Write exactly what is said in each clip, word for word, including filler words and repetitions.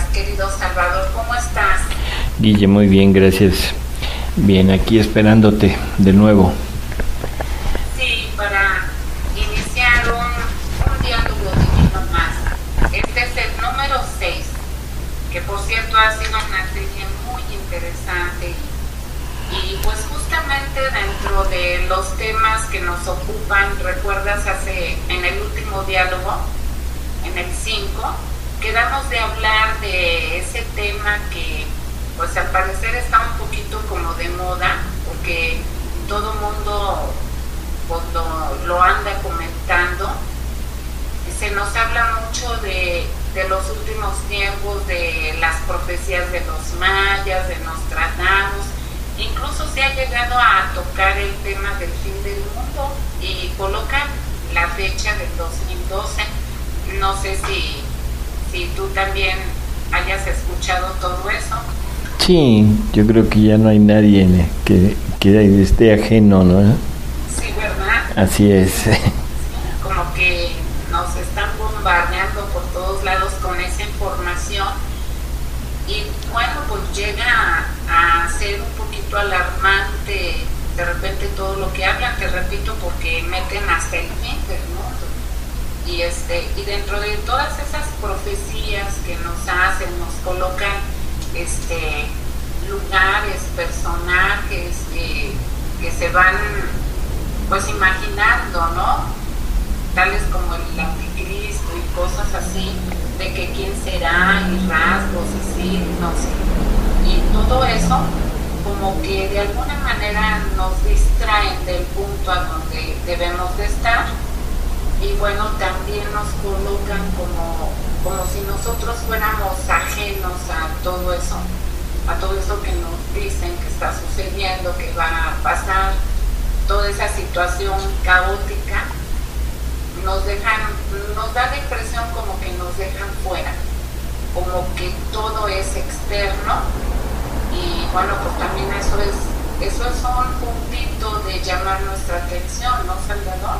querido Salvador. ¿Cómo estás? Guille, muy bien, gracias. Bien, aquí esperándote de nuevo. Sí, para iniciar un, un diálogo divino más. Este es el número seis, que por cierto ha sido una serie muy interesante y, y pues justamente dentro de los temas que nos ocupan, recuerdas hace en el último diálogo, en el cinco, quedamos de hablar de ese tema que pues al parecer está un poquito como de moda, porque todo mundo pues, lo, lo anda comentando. Se nos habla mucho de, de los últimos tiempos, de las profecías de los mayas, de Nostradamus. Incluso se ha llegado a tocar el tema del fin del mundo y colocan la fecha del dos mil doce. No sé si, si tú también hayas escuchado todo eso. Sí, yo creo que ya no hay nadie que, que esté ajeno, ¿no? Sí, ¿verdad? Así es. Sí, como que nos están bombardeando por todos lados con esa información y bueno, pues llega a, a ser un poquito alarmante de repente todo lo que hablan, te repito, porque meten hasta el fin del mundo. Y, este, y dentro de todas esas profecías que nos hacen, nos colocan este, lugares, personajes que, que se van pues imaginando, ¿no? Tales como el anticristo y cosas así, de que quién será, y rasgos y signos y, y todo eso, como que de alguna manera nos distraen del punto a donde debemos de estar. Y bueno, también nos colocan como, como si nosotros fuéramos ajenos a todo eso, a todo eso que nos dicen que está sucediendo, que va a pasar, toda esa situación caótica, nos dejan, nos da la impresión como que nos dejan fuera, como que todo es externo, y bueno, pues también eso es, eso es un puntito de llamar nuestra atención, ¿no, Salvador?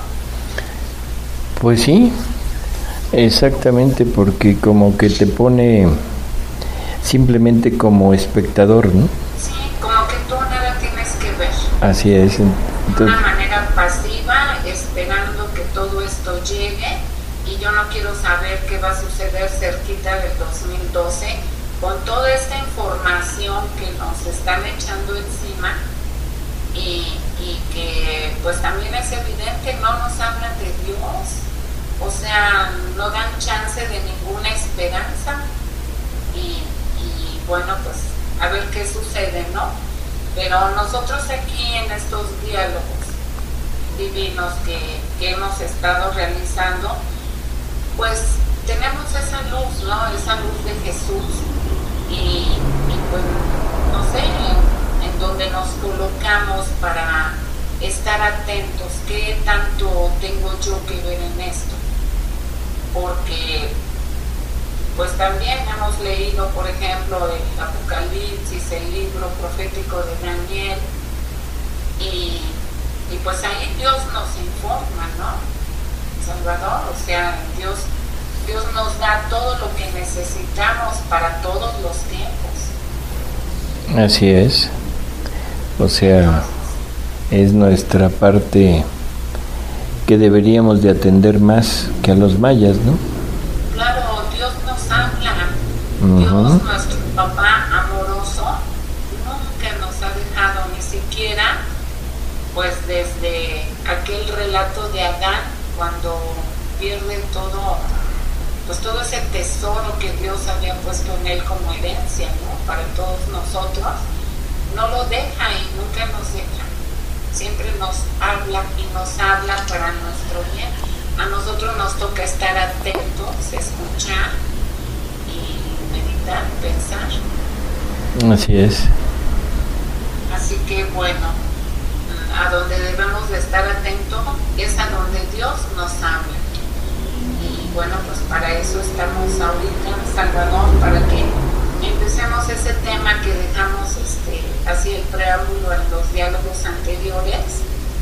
Pues sí, exactamente, porque como que te pone simplemente como espectador, ¿no? Sí, como que tú nada tienes que ver. Así es. Entonces, de una manera pasiva, esperando que todo esto llegue, y yo no quiero saber qué va a suceder cerquita del dos mil doce con toda esta información que nos están echando encima y, y que pues también es evidente, no nos hablan de Dios. O sea, no dan chance de ninguna esperanza y, y bueno, pues a ver qué sucede, ¿no? Pero nosotros aquí en estos diálogos divinos que, que hemos estado realizando, pues tenemos esa luz, ¿no? Esa luz de Jesús y, y pues, no sé, en, en donde nos colocamos para estar atentos, ¿qué tanto tengo yo que ver en esto? Porque pues también hemos leído, por ejemplo, el Apocalipsis, el libro profético de Daniel, y, y pues ahí Dios nos informa, ¿no? Salvador, o sea, Dios, Dios nos da todo lo que necesitamos para todos los tiempos. Así es. O sea, es nuestra parte que deberíamos de atender más que a los mayas, ¿no? Claro, Dios nos habla. Uh-huh. Dios, nuestro papá amoroso, nunca nos ha dejado, ni siquiera pues desde aquel relato de Adán, cuando pierde todo, pues todo ese tesoro que Dios había puesto en él como herencia, ¿no? Para todos nosotros, no lo deja y nunca nos deja. Siempre nos habla y nos habla para nuestro bien. A nosotros nos toca estar atentos, escuchar y meditar, pensar. Así es. Así que bueno, a donde debemos de estar atentos es a donde Dios nos habla. Y bueno, pues para eso estamos ahorita, Salvador, para que empecemos ese tema que dejamos este, así el preámbulo en los diálogos anteriores.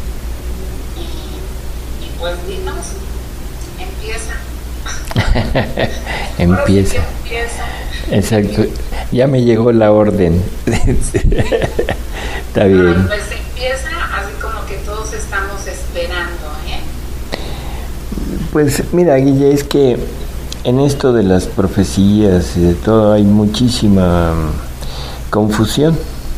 Y, y pues dinos, empieza. Empieza. empieza. Exacto, ya me llegó la orden. Está bien. No, pues empieza así como que todos estamos esperando, ¿eh? Pues mira, Guille, es que en esto de las profecías y de todo hay muchísima confusión.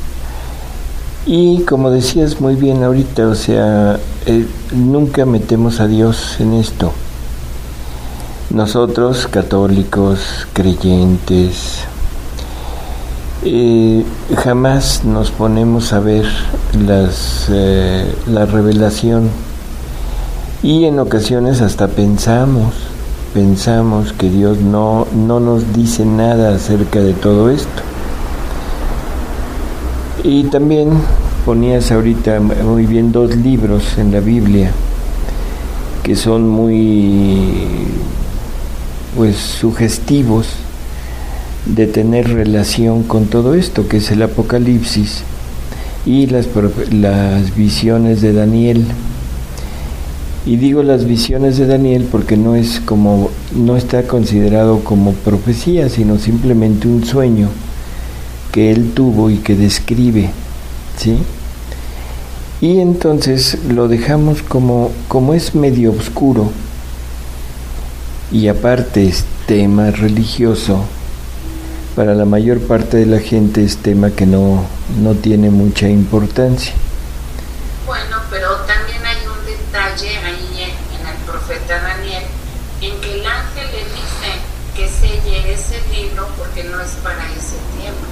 Y como decías muy bien ahorita, o sea, eh, nunca metemos a Dios en esto. Nosotros, católicos, creyentes, eh, jamás nos ponemos a ver las, eh, la revelación, y en ocasiones hasta pensamos, pensamos que Dios no, no nos dice nada acerca de todo esto. Y también ponías ahorita muy bien dos libros en la Biblia que son muy pues sugestivos de tener relación con todo esto, que es el Apocalipsis y las, las visiones de Daniel. Y digo las visiones de Daniel porque no es como, no está considerado como profecía, sino simplemente un sueño que él tuvo y que describe, ¿sí? Y entonces lo dejamos como, como es medio oscuro y aparte es tema religioso, para la mayor parte de la gente es tema que no, no tiene mucha importancia. Bueno, pero también hay un detalle ahí en, en el profeta Daniel, en que el ángel le dice que selle ese libro porque no es para ese tiempo.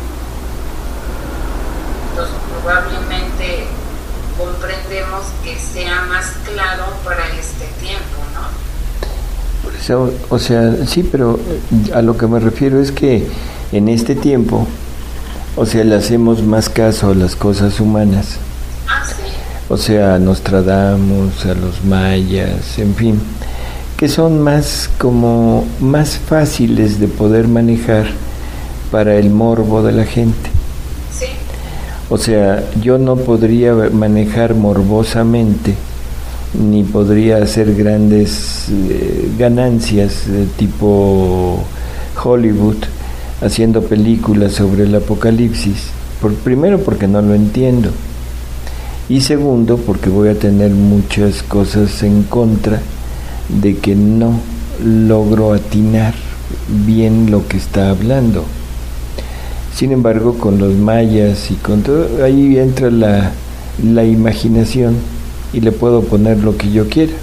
Entonces probablemente comprendemos que sea más claro para este tiempo, ¿no? Por eso, o sea, sí, pero a lo que me refiero es que en este tiempo, o sea, le hacemos más caso a las cosas humanas. Ah, sí. O sea, a Nostradamus, a los mayas, en fin, que son más como más fáciles de poder manejar para el morbo de la gente. Sí. O sea, yo no podría manejar morbosamente, ni podría hacer grandes eh, ganancias de tipo Hollywood haciendo películas sobre el Apocalipsis. Por, primero porque no lo entiendo, y segundo porque voy a tener muchas cosas en contra de que no logro atinar bien lo que está hablando. Sin embargo, con los mayas y con todo, ahí entra la, la imaginación y le puedo poner lo que yo quiera.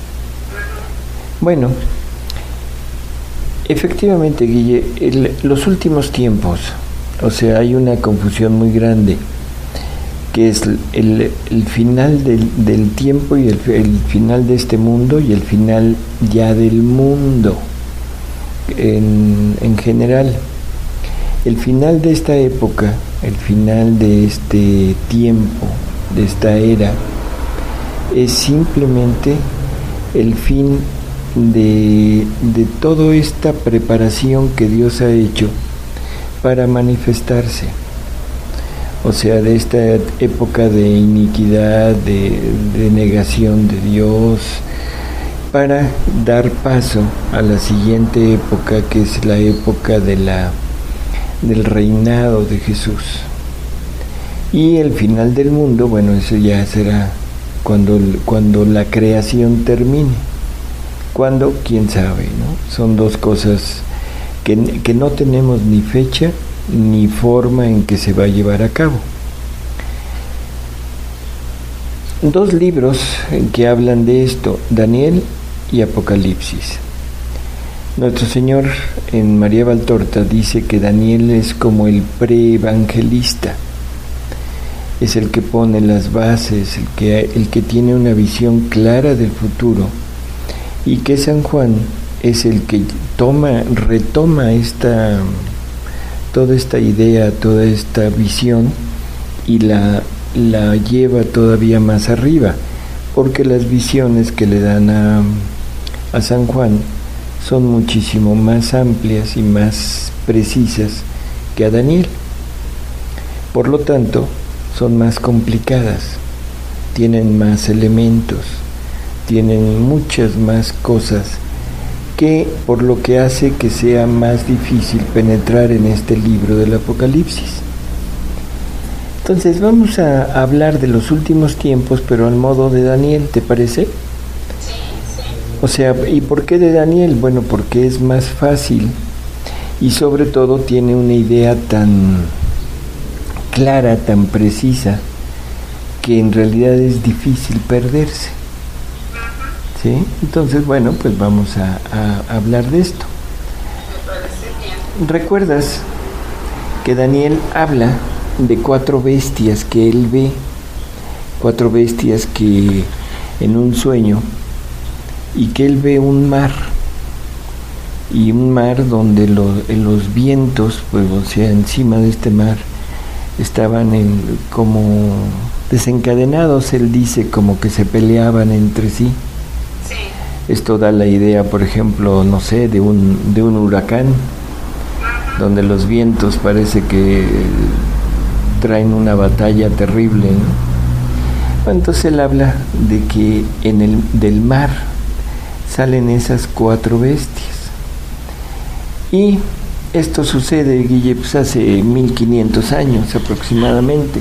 Bueno, efectivamente, Guille, el, los últimos tiempos, o sea, hay una confusión muy grande, que es el, el final del, del tiempo y el, el final de este mundo y el final ya del mundo en, en general. El final de esta época, el final de este tiempo, de esta era, es simplemente el fin de, de toda esta preparación que Dios ha hecho para manifestarse. O sea, de esta época de iniquidad, de, de negación de Dios, para dar paso a la siguiente época, que es la época de la del reinado de Jesús. Y el final del mundo, bueno, eso ya será cuando, cuando la creación termine. ¿Cuándo? ¿Quién sabe, no? Son dos cosas que, que no tenemos ni fecha ni forma en que se va a llevar a cabo. Dos libros que hablan de esto, Daniel y Apocalipsis. Nuestro Señor en María Valtorta dice que Daniel es como el preevangelista, es el que pone las bases, el que, el que tiene una visión clara del futuro, y que San Juan es el que toma, retoma esta, toda esta idea, toda esta visión y la, la lleva todavía más arriba, porque las visiones que le dan a, a San Juan son muchísimo más amplias y más precisas que a Daniel. Por lo tanto, son más complicadas, tienen más elementos, tienen muchas más cosas que por lo que hace que sea más difícil penetrar en este libro del Apocalipsis. Entonces vamos a hablar de los últimos tiempos, pero al modo de Daniel, ¿te parece? Sí, sí. O sea, ¿y por qué de Daniel? Bueno, porque es más fácil y sobre todo tiene una idea tan clara, tan precisa, que en realidad es difícil perderse. ¿Sí? Entonces, bueno, pues vamos a, a hablar de esto. Me parece bien. ¿Recuerdas que Daniel habla de cuatro bestias que él ve? Cuatro bestias que en un sueño, y que él ve un mar, y un mar donde los, los vientos, pues o sea, encima de este mar estaban en, como desencadenados, él dice, como que se peleaban entre sí. Sí. Esto da la idea, por ejemplo, no sé, de un, de un huracán, donde los vientos parece que traen una batalla terrible, ¿no? Entonces él habla de que en el del mar salen esas cuatro bestias. Y esto sucede, Guille, pues hace mil quinientos años aproximadamente.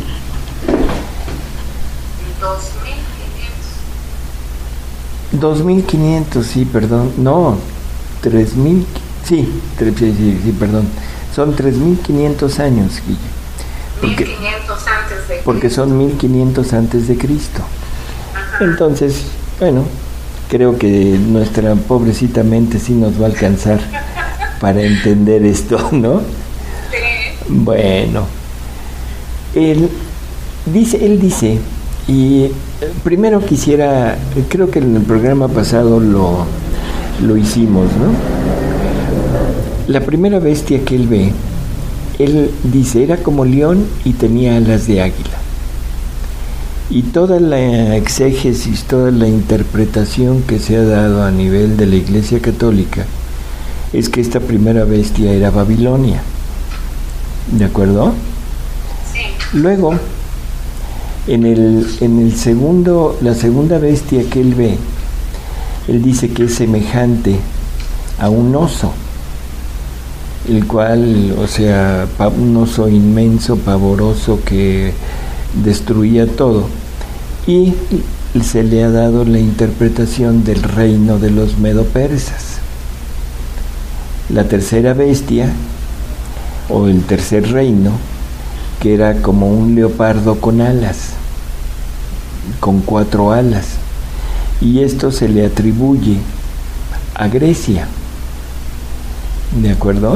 dos mil quinientos. dos mil quinientos, sí, perdón. No, tres mil, sí, tres, sí, sí, sí, perdón. Son tres mil quinientos años, Guille. Porque, mil quinientos antes de Cristo. Porque son mil quinientos antes de Cristo. Ajá. Entonces, bueno, creo que nuestra pobrecita mente sí nos va a alcanzar para entender esto, ¿no? Sí. Bueno, él dice, él dice, y primero quisiera, creo que en el programa pasado lo, lo hicimos, ¿no? La primera bestia que él ve, él dice, era como león y tenía alas de águila. Y toda la exégesis, toda la interpretación que se ha dado a nivel de la Iglesia Católica es que esta primera bestia era Babilonia. ¿De acuerdo? Sí. Luego, en el, en el segundo, la segunda bestia que él ve, él dice que es semejante a un oso, el cual, o sea, un oso inmenso, pavoroso, que destruía todo. Y se le ha dado la interpretación del reino de los medo-persas. La tercera bestia, o el tercer reino, que era como un leopardo con alas, con cuatro alas, y esto se le atribuye a Grecia. ¿De acuerdo?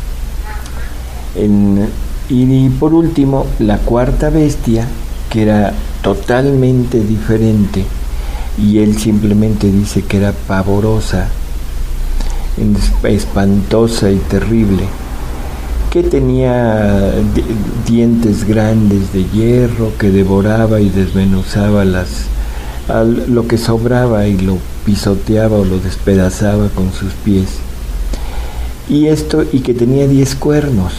En, y por último, la cuarta bestia, que era totalmente diferente, y él simplemente dice que era pavorosa, espantosa y terrible, que tenía dientes grandes de hierro, que devoraba y desmenuzaba las, lo que sobraba y lo pisoteaba o lo despedazaba con sus pies. Y esto, y que tenía diez cuernos.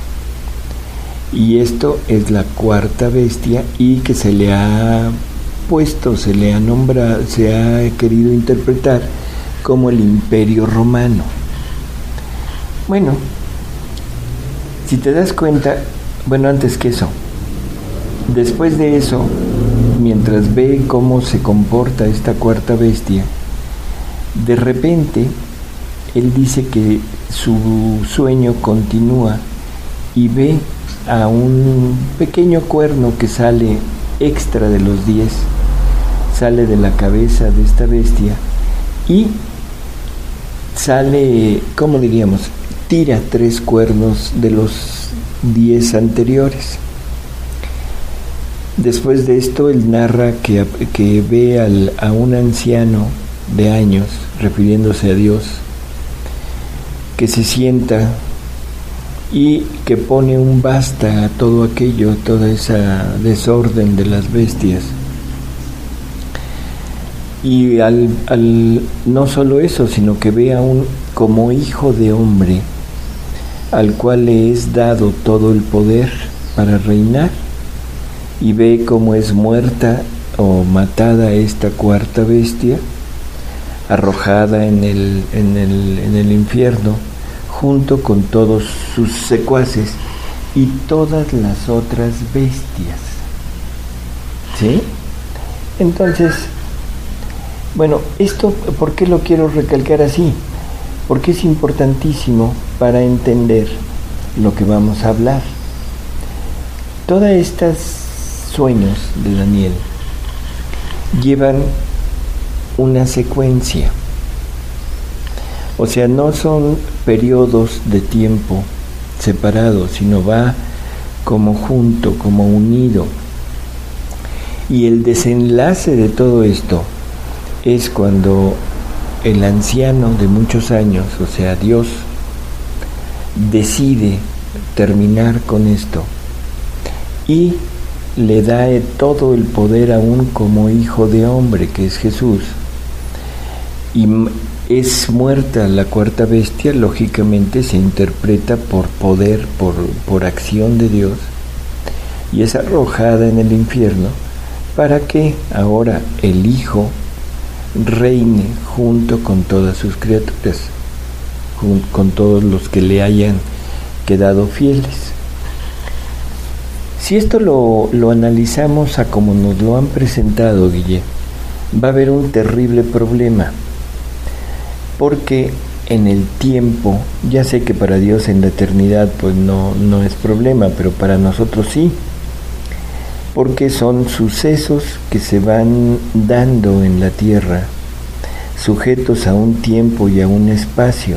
Y esto es la cuarta bestia, y que se le ha puesto, se le ha nombrado, se ha querido interpretar como el Imperio Romano. Bueno, si te das cuenta, bueno, antes que eso, después de eso, mientras ve cómo se comporta esta cuarta bestia, de repente él dice que su sueño continúa y ve a un pequeño cuerno que sale extra de los diez, sale de la cabeza de esta bestia y sale, ¿cómo diríamos? Tira tres cuernos de los diez anteriores. Después de esto, él narra que, que ve al, a un anciano de años, refiriéndose a Dios, que se sienta y que pone un basta a todo aquello, toda esa desorden de las bestias. Y al, al no solo eso, sino que ve a un como hijo de hombre, al cual le es dado todo el poder para reinar, y ve cómo es muerta o matada esta cuarta bestia, arrojada en el, en el, en el infierno, junto con todos sus secuaces y todas las otras bestias. ¿Sí? Entonces, bueno, esto, ¿por qué lo quiero recalcar así? Porque es importantísimo para entender lo que vamos a hablar. Todos estos sueños de Daniel llevan una secuencia. O sea, no son periodos de tiempo separados, sino va como junto, como unido. Y el desenlace de todo esto es cuando el anciano de muchos años, o sea, Dios, decide terminar con esto y le da todo el poder aún como hijo de hombre, que es Jesús, y es muerta la cuarta bestia. Lógicamente se interpreta por poder, por, por acción de Dios, y es arrojada en el infierno para que ahora el Hijo reine junto con todas sus criaturas, con todos los que le hayan quedado fieles. Si esto lo, lo analizamos a como nos lo han presentado, Guille, va a haber un terrible problema, porque en el tiempo, ya sé que para Dios en la eternidad pues no, no es problema, pero para nosotros sí, porque son sucesos que se van dando en la tierra, sujetos a un tiempo y a un espacio.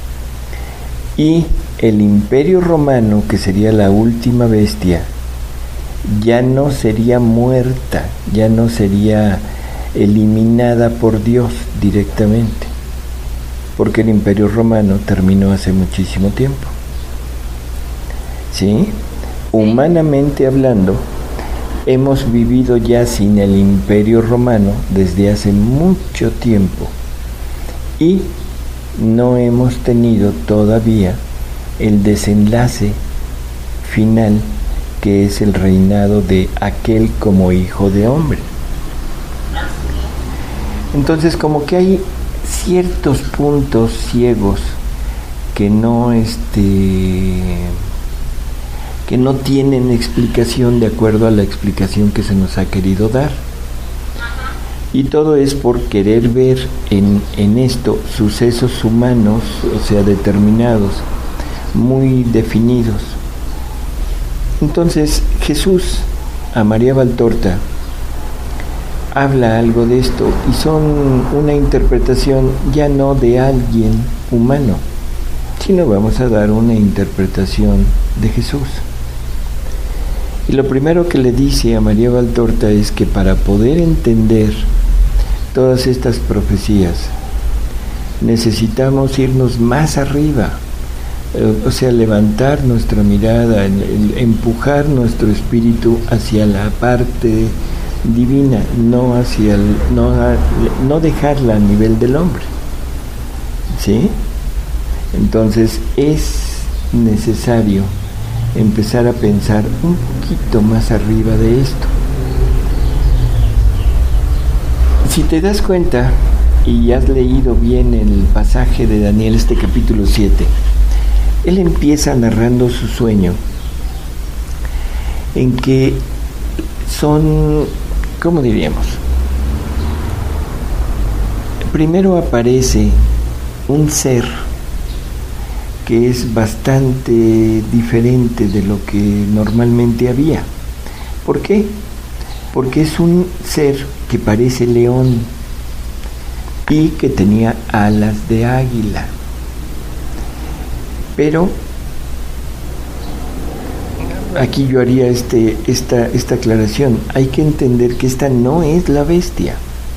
Y el Imperio Romano, que sería la última bestia, ya no sería muerta, ya no sería eliminada por Dios directamente, porque el Imperio Romano terminó hace muchísimo tiempo. ¿Sí? Humanamente hablando, hemos vivido ya sin el Imperio Romano desde hace mucho tiempo y no hemos tenido todavía el desenlace final, que es el reinado de aquel como hijo de hombre. Entonces, como que hay ciertos puntos ciegos que no este que no tienen explicación de acuerdo a la explicación que se nos ha querido dar. Y todo es por querer ver en, en esto sucesos humanos, o sea, determinados, muy definidos. Entonces, Jesús a María Valtorta habla algo de esto, y son una interpretación ya no de alguien humano, sino vamos a dar una interpretación de Jesús. Y lo primero que le dice a María Valtorta es que para poder entender todas estas profecías necesitamos irnos más arriba, o sea, levantar nuestra mirada, empujar nuestro espíritu hacia la parte divina, no hacia el, no, no dejarla a nivel del hombre. ¿Sí? Entonces es necesario empezar a pensar un poquito más arriba de esto. Si te das cuenta y has leído bien el pasaje de Daniel, este capítulo siete, él empieza narrando su sueño, en que son, ¿cómo diríamos? Primero aparece un ser que es bastante diferente de lo que normalmente había. ¿Por qué? Porque es un ser que parece león y que tenía alas de águila. Pero aquí yo haría este, esta, esta aclaración. Hay que entender que esta no es la bestia.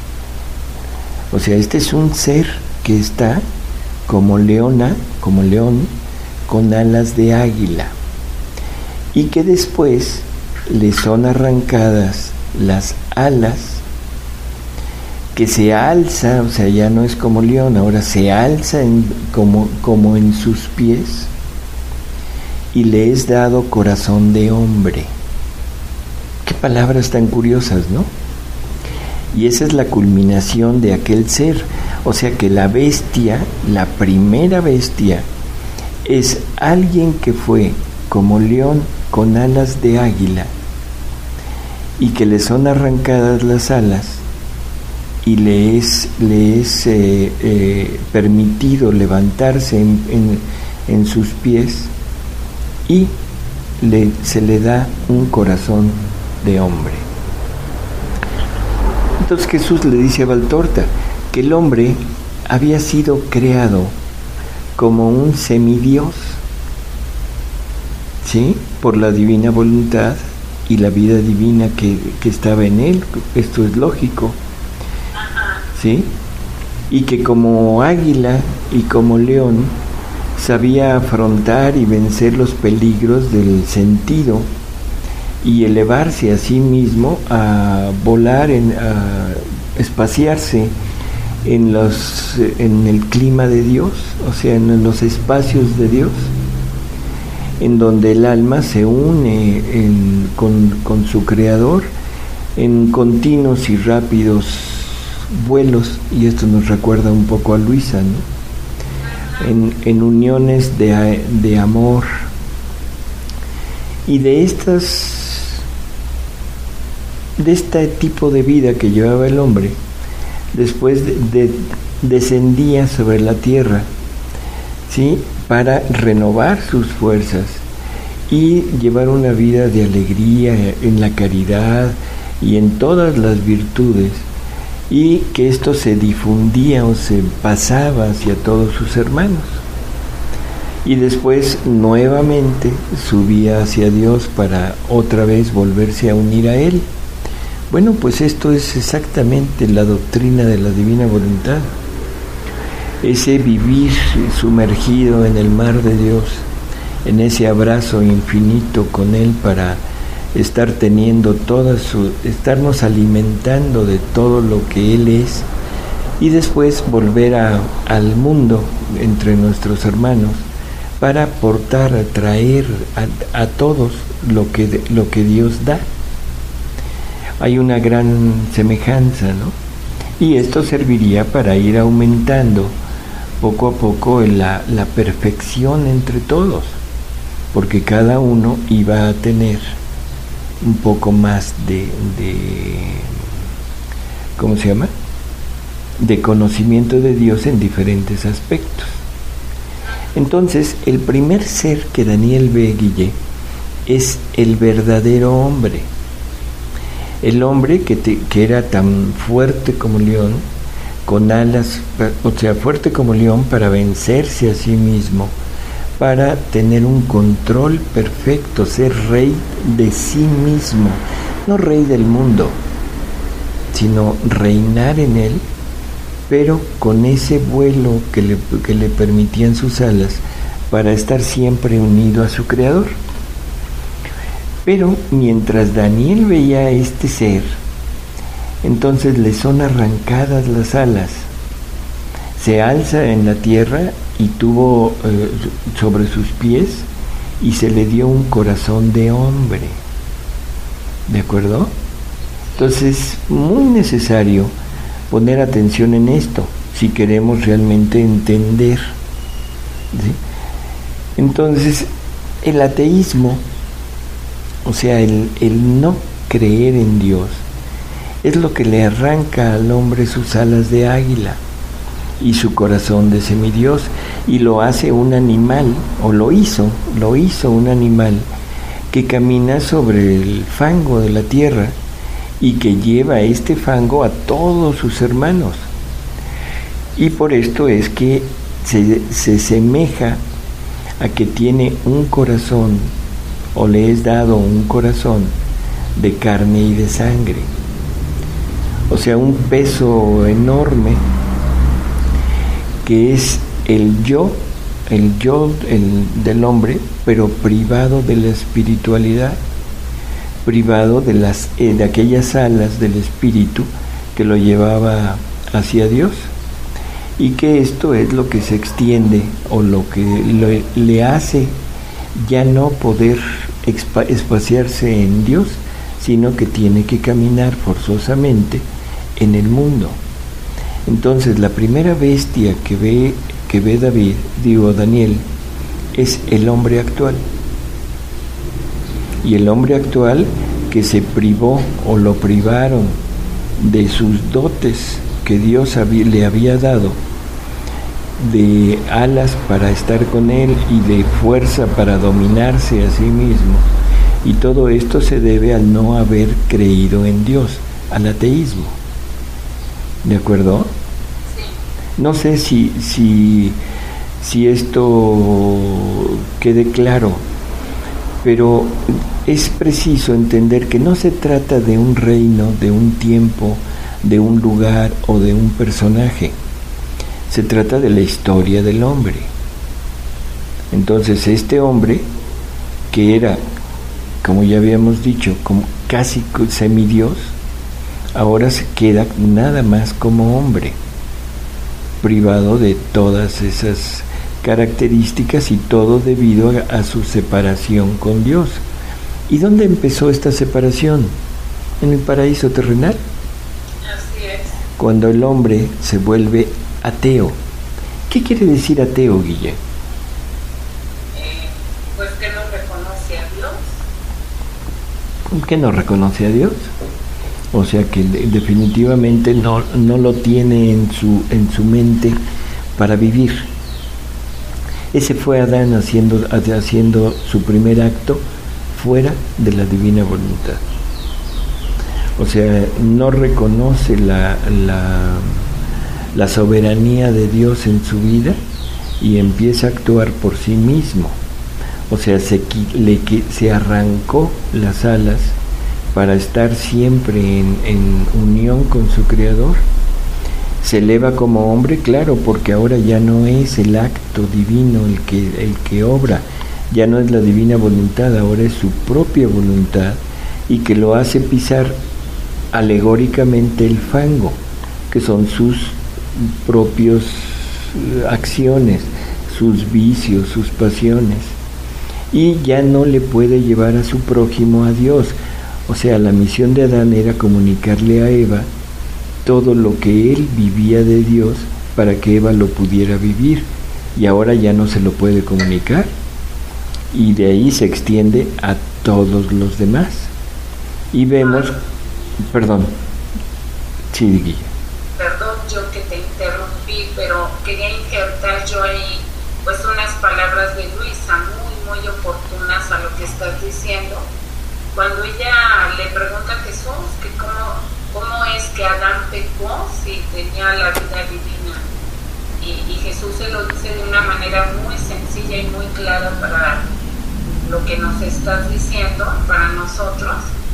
O sea, este es un ser que está como leona, como león, con alas de águila, y que después le son arrancadas las alas, que se alza, o sea, ya no es como león, ahora se alza en, como, como en sus pies, y le es dado corazón de hombre. Qué palabras tan curiosas, ¿no? Y esa es la culminación de aquel ser. O sea que la bestia, la primera bestia, es alguien que fue como león con alas de águila y que le son arrancadas las alas y le es, le es eh, eh, permitido levantarse en, en, en sus pies y le, se le da un corazón de hombre. Entonces Jesús le dice a Valtorta que el hombre había sido creado como un semidios, ¿sí? Por la divina voluntad y la vida divina que, que estaba en él. Esto es lógico, ¿sí? Y que como águila y como león sabía afrontar y vencer los peligros del sentido y elevarse a sí mismo a volar, en, a espaciarse en los en el clima de Dios, o sea, en los espacios de Dios, en donde el alma se une en, con, con su creador en continuos y rápidos vuelos, y esto nos recuerda un poco a Luisa, ¿no? en, en uniones de, de amor. Y de estas de este tipo de vida que llevaba el hombre, después de, de, descendía sobre la tierra, ¿sí? Para renovar sus fuerzas y llevar una vida de alegría en la caridad y en todas las virtudes, y que esto se difundía o se pasaba hacia todos sus hermanos. Y después nuevamente subía hacia Dios para otra vez volverse a unir a Él. Bueno, pues esto es exactamente la doctrina de la divina voluntad. Ese vivir sumergido en el mar de Dios, en ese abrazo infinito con Él para estar teniendo toda su, estarnos alimentando de todo lo que Él es, y después volver a, al mundo entre nuestros hermanos para aportar, a traer a, a todos lo que, lo que Dios da. Hay una gran semejanza, ¿no? Y esto serviría para ir aumentando poco a poco la, la perfección entre todos, porque cada uno iba a tener un poco más de, de ¿cómo se llama? de conocimiento de Dios en diferentes aspectos. Entonces, el primer ser que Daniel ve, Guille, es el verdadero hombre. El hombre que, te, que era tan fuerte como león, con alas, o sea, fuerte como león para vencerse a sí mismo, para tener un control perfecto, ser rey de sí mismo, no rey del mundo, sino reinar en él, pero con ese vuelo que le, que le permitían sus alas para estar siempre unido a su creador. Pero mientras Daniel veía a este ser, entonces le son arrancadas las alas, se alza en la tierra y tuvo eh, sobre sus pies, y se le dio un corazón de hombre. ¿De acuerdo? Entonces, muy necesario poner atención en esto, si queremos realmente entender, ¿sí? Entonces, el ateísmo, o sea, el, el no creer en Dios, es lo que le arranca al hombre sus alas de águila y su corazón de semidios, y lo hace un animal, o lo hizo, lo hizo un animal que camina sobre el fango de la tierra y que lleva este fango a todos sus hermanos. Y por esto es que se, se semeja a que tiene un corazón, o le es dado un corazón de carne y de sangre, o sea, un peso enorme que es el yo, el yo el, del hombre, pero privado de la espiritualidad, privado de las eh, de aquellas alas del espíritu que lo llevaba hacia Dios, y que esto es lo que se extiende, o lo que lo, le hace ya no poder expa, espaciarse en Dios, sino que tiene que caminar forzosamente en el mundo. Entonces la primera bestia que ve, que ve David, digo Daniel, es el hombre actual. Y el hombre actual que se privó o lo privaron de sus dotes que Dios había, le había dado, de alas para estar con él y de fuerza para dominarse a sí mismo. Y todo esto se debe al no haber creído en Dios, al ateísmo. ¿De acuerdo? Sí. No sé si, si, si esto quede claro, pero es preciso entender que no se trata de un reino, de un tiempo, de un lugar o de un personaje. Se trata de la historia del hombre. Entonces este hombre, que era, como ya habíamos dicho, como casi semidios, ahora se queda nada más como hombre, privado de todas esas características, y todo debido a, a su separación con Dios. ¿Y dónde empezó esta separación? En el paraíso terrenal. Así es. Cuando el hombre se vuelve ateo. ¿Qué quiere decir ateo, Guille? Eh, pues que no reconoce a Dios. ¿Que no reconoce a Dios? O sea que definitivamente no, no lo tiene en su, en su mente para vivir. Ese fue Adán haciendo, haciendo su primer acto fuera de la divina voluntad. O sea, no reconoce la, la, la soberanía de Dios en su vida y empieza a actuar por sí mismo. O sea, se, le, se arrancó las alas para estar siempre en, en unión con su Creador. Se eleva como hombre, claro, porque ahora ya no es el acto divino el que, el que obra, ya no es la divina voluntad, ahora es su propia voluntad, y que lo hace pisar alegóricamente el fango, que son sus propias acciones, sus vicios, sus pasiones, y ya no le puede llevar a su prójimo a Dios. O sea, la misión de Adán era comunicarle a Eva todo lo que él vivía de Dios para que Eva lo pudiera vivir, y ahora ya no se lo puede comunicar, y de ahí se extiende a todos los demás. Y vemos, perdón, sí, Guille. Perdón yo que te interrumpí, pero quería injertar yo ahí pues unas palabras de Luisa muy, muy oportunas a lo que estás diciendo. Cuando ella le pregunta a Jesús que cómo, cómo es que Adán pecó si tenía la vida divina, y, y Jesús se lo dice de una manera muy sencilla y muy clara para lo que nos estás diciendo, para nosotros.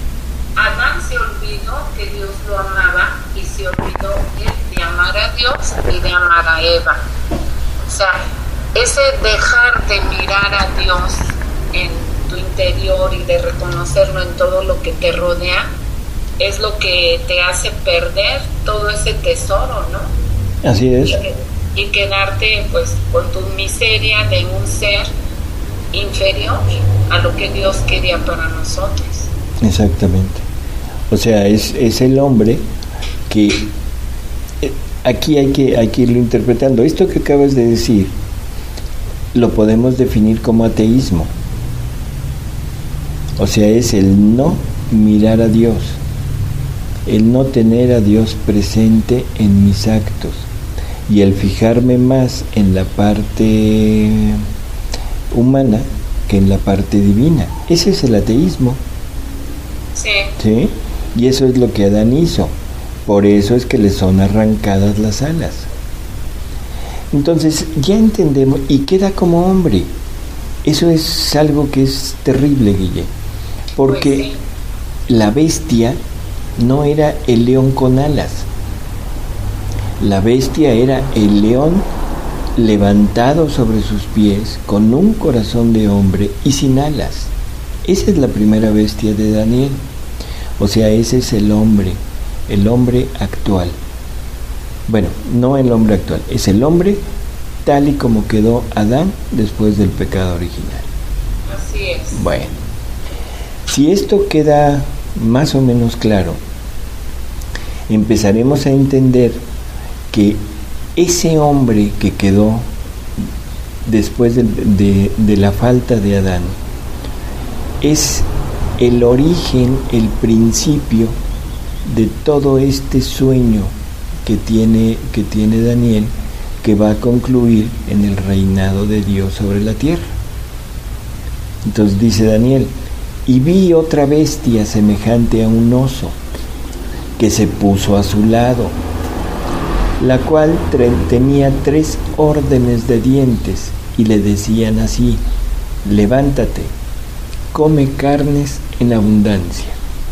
Adán se olvidó que Dios lo amaba y se olvidó él de amar a Dios y de amar a Eva. O sea, ese dejar de mirar a Dios en tu interior y de reconocerlo en todo lo que te rodea es lo que te hace perder todo ese tesoro, ¿no? Así es. Y, y quedarte pues con tu miseria de un ser inferior a lo que Dios quería para nosotros. Exactamente. O sea, es, es el hombre que eh, aquí hay que, hay que irlo interpretando. Esto que acabas de decir lo podemos definir como ateísmo. O sea, es el no mirar a Dios, el no tener a Dios presente en mis actos, y el fijarme más en la parte humana que en la parte divina. Ese es el ateísmo. Sí. ¿Sí? Y eso es lo que Adán hizo. Por eso es que le son arrancadas las alas. Entonces ya entendemos, y queda como hombre. Eso es algo que es terrible, Guille, porque Pues sí. La bestia no era el león con alas. La bestia era el león levantado sobre sus pies, con un corazón de hombre y sin alas. Esa es la primera bestia de Daniel. O sea, ese es el hombre, el hombre actual. Bueno, no el hombre actual, es el hombre tal y como quedó Adán después del pecado original. Así es. Bueno, si esto queda más o menos claro, empezaremos a entender que ese hombre que quedó después de, de, de la falta de Adán es el origen, el principio de todo este sueño que tiene, que tiene Daniel, que va a concluir en el reinado de Dios sobre la tierra. Entonces dice Daniel: y vi otra bestia semejante a un oso, que se puso a su lado, la cual tenía tres órdenes de dientes, y le decían así: levántate, come carnes en abundancia.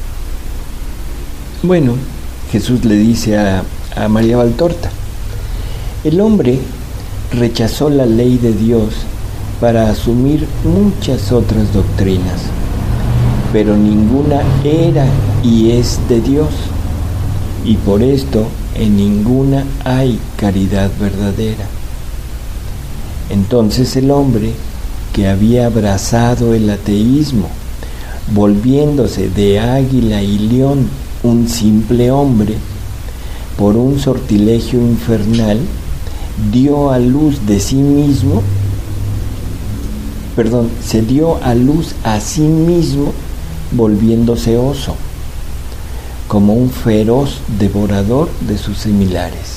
Bueno, Jesús le dice a, a María Valtorta: el hombre rechazó la ley de Dios para asumir muchas otras doctrinas, pero ninguna era y es de Dios, y por esto en ninguna hay caridad verdadera. Entonces el hombre, que había abrazado el ateísmo, volviéndose de águila y león un simple hombre, por un sortilegio infernal, dio a luz de sí mismo, perdón, se dio a luz a sí mismo, volviéndose oso, como un feroz devorador de sus similares.